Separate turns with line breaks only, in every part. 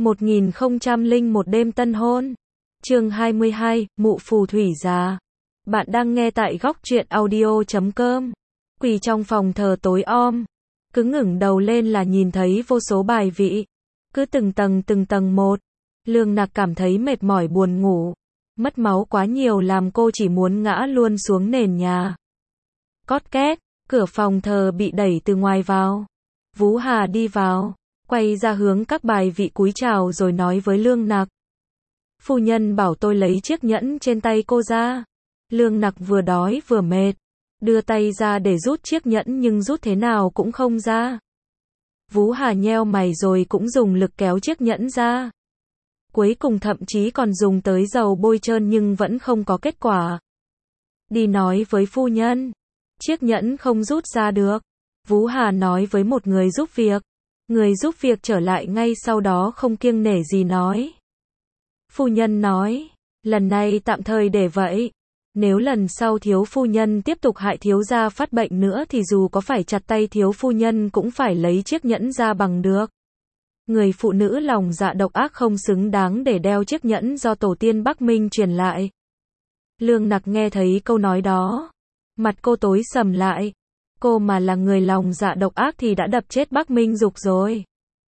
1001 đêm tân hôn. Chương 22, Mụ phù thủy già. Bạn đang nghe tại góc truyện audio.com. Quỳ trong phòng thờ tối om, cứ ngẩng đầu lên là nhìn thấy vô số bài vị, cứ từng tầng một. Lương Nặc cảm thấy mệt mỏi buồn ngủ, mất máu quá nhiều làm cô chỉ muốn ngã luôn xuống nền nhà. Cót két, cửa phòng thờ bị đẩy từ ngoài vào. Vú Hà đi vào, quay ra hướng các bài vị cúi chào rồi nói với Lương Nặc. Phu nhân bảo tôi lấy chiếc nhẫn trên tay cô ra. Lương Nặc vừa đói vừa mệt, đưa tay ra để rút chiếc nhẫn nhưng rút thế nào cũng không ra. Vú Hà nheo mày rồi cũng dùng lực kéo chiếc nhẫn ra. Cuối cùng thậm chí còn dùng tới dầu bôi trơn nhưng vẫn không có kết quả. Đi nói với phu nhân, chiếc nhẫn không rút ra được. Vú Hà nói với một người giúp việc. Người giúp việc trở lại ngay sau đó không kiêng nể gì nói. Phu nhân nói, lần này tạm thời để vậy. Nếu lần sau thiếu phu nhân tiếp tục hại thiếu gia phát bệnh nữa thì dù có phải chặt tay thiếu phu nhân cũng phải lấy chiếc nhẫn ra bằng được. Người phụ nữ lòng dạ độc ác không xứng đáng để đeo chiếc nhẫn do tổ tiên Bắc Minh truyền lại. Lương Nặc nghe thấy câu nói đó, mặt cô tối sầm lại. Cô mà là người lòng dạ độc ác thì đã đập chết Bắc Minh Dục rồi.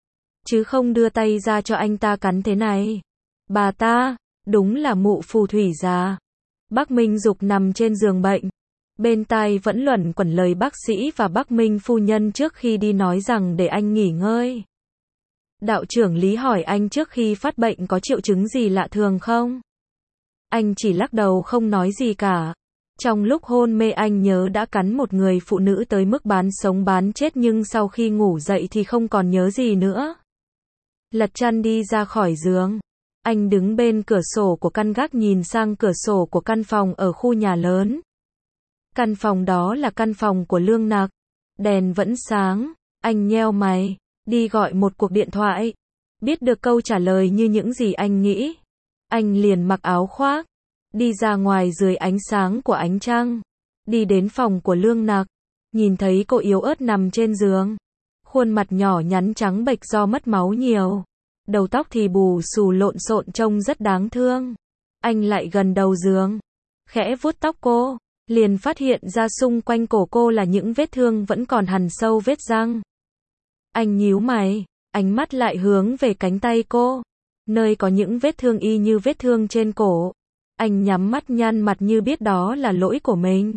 Chứ không đưa tay ra cho anh ta cắn thế này. Bà ta, đúng là mụ phù thủy già. Bắc Minh Dục nằm trên giường bệnh. Bên tai vẫn luẩn quẩn lời bác sĩ và Bắc Minh phu nhân trước khi đi nói rằng để anh nghỉ ngơi. Đạo trưởng Lý hỏi anh trước khi phát bệnh có triệu chứng gì lạ thường không? Anh chỉ lắc đầu không nói gì cả. Trong lúc hôn mê anh nhớ đã cắn một người phụ nữ tới mức bán sống bán chết nhưng sau khi ngủ dậy thì không còn nhớ gì nữa. Lật chăn đi ra khỏi giường. Anh đứng bên cửa sổ của căn gác nhìn sang cửa sổ của căn phòng ở khu nhà lớn. Căn phòng đó là căn phòng của Lương Nặc. Đèn vẫn sáng. Anh nheo mày, đi gọi một cuộc điện thoại. Biết được câu trả lời như những gì anh nghĩ. Anh liền mặc áo khoác, đi ra ngoài dưới ánh sáng của ánh trăng. Đi đến phòng của Lương Nặc. Nhìn thấy cô yếu ớt nằm trên giường. Khuôn mặt nhỏ nhắn trắng bệch do mất máu nhiều. Đầu tóc thì bù xù lộn xộn trông rất đáng thương. Anh lại gần đầu giường, khẽ vuốt tóc cô, liền phát hiện ra xung quanh cổ cô là những vết thương vẫn còn hằn sâu vết răng. Anh nhíu mày, ánh mắt lại hướng về cánh tay cô, nơi có những vết thương y như vết thương trên cổ. Anh nhắm mắt nhăn mặt như biết đó là lỗi của mình.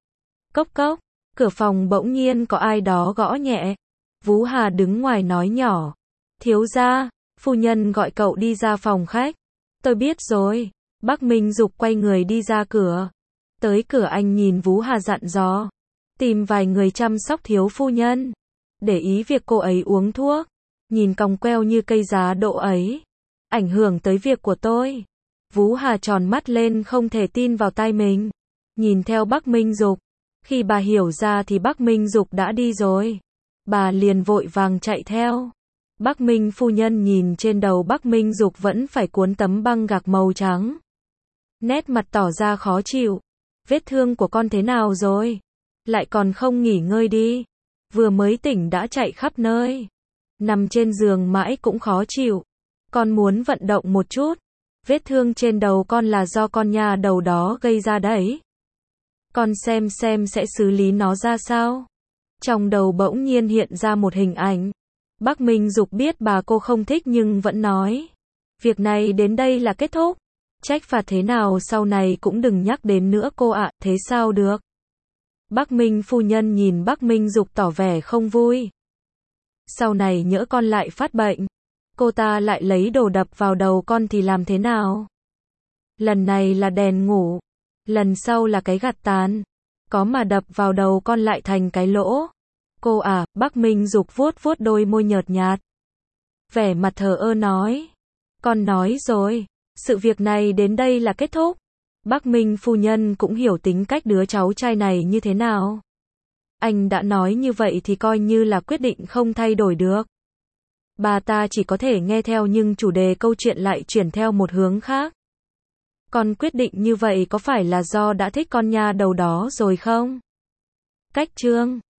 Cốc cốc, cửa phòng bỗng nhiên có ai đó gõ nhẹ. Vú Hà đứng ngoài nói nhỏ, thiếu gia, phu nhân gọi cậu đi ra phòng khách. Tôi biết rồi. Bắc Minh Dục quay người đi ra cửa. Tới cửa anh nhìn Vú Hà dặn dò, tìm vài người chăm sóc thiếu phu nhân. Để ý việc cô ấy uống thuốc. Nhìn còng queo như cây giá đỗ ấy, ảnh hưởng tới việc của tôi. Vú Hà tròn mắt lên không thể tin vào tai mình. Nhìn theo Bắc Minh Dục. Khi bà hiểu ra thì Bắc Minh Dục đã đi rồi. Bà liền vội vàng chạy theo. Bắc Minh phu nhân nhìn trên đầu Bắc Minh Dục vẫn phải cuốn tấm băng gạc màu trắng. Nét mặt tỏ ra khó chịu. Vết thương của con thế nào rồi? Lại còn không nghỉ ngơi đi. Vừa mới tỉnh đã chạy khắp nơi. Nằm trên giường mãi cũng khó chịu. Con muốn vận động một chút. Vết thương trên đầu con là do con nha đầu đó gây ra đấy. Con xem sẽ xử lý nó ra sao? Trong đầu bỗng nhiên hiện ra một hình ảnh. Bắc Minh Dục biết bà cô không thích nhưng vẫn nói. Việc này đến đây là kết thúc. Trách phạt thế nào sau này cũng đừng nhắc đến nữa cô ạ, thế sao được? Bắc Minh phu nhân nhìn Bắc Minh Dục tỏ vẻ không vui. Sau này nhỡ con lại phát bệnh, cô ta lại lấy đồ đập vào đầu con thì làm thế nào? Lần này là đèn ngủ, lần sau là cái gạt tàn. Có mà đập vào đầu con lại thành cái lỗ. Cô à, Bắc Minh Dục vuốt đôi môi nhợt nhạt. Vẻ mặt thờ ơ nói. Con nói rồi, sự việc này đến đây là kết thúc. Bắc Minh phu nhân cũng hiểu tính cách đứa cháu trai này như thế nào. Anh đã nói như vậy thì coi như là quyết định không thay đổi được. Bà ta chỉ có thể nghe theo nhưng chủ đề câu chuyện lại chuyển theo một hướng khác. Con quyết định như vậy có phải là do đã thích con nha đầu đó rồi không? Cách chương